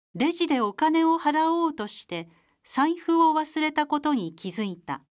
レジでお金を払おうとして財布を忘れたことに気づいた。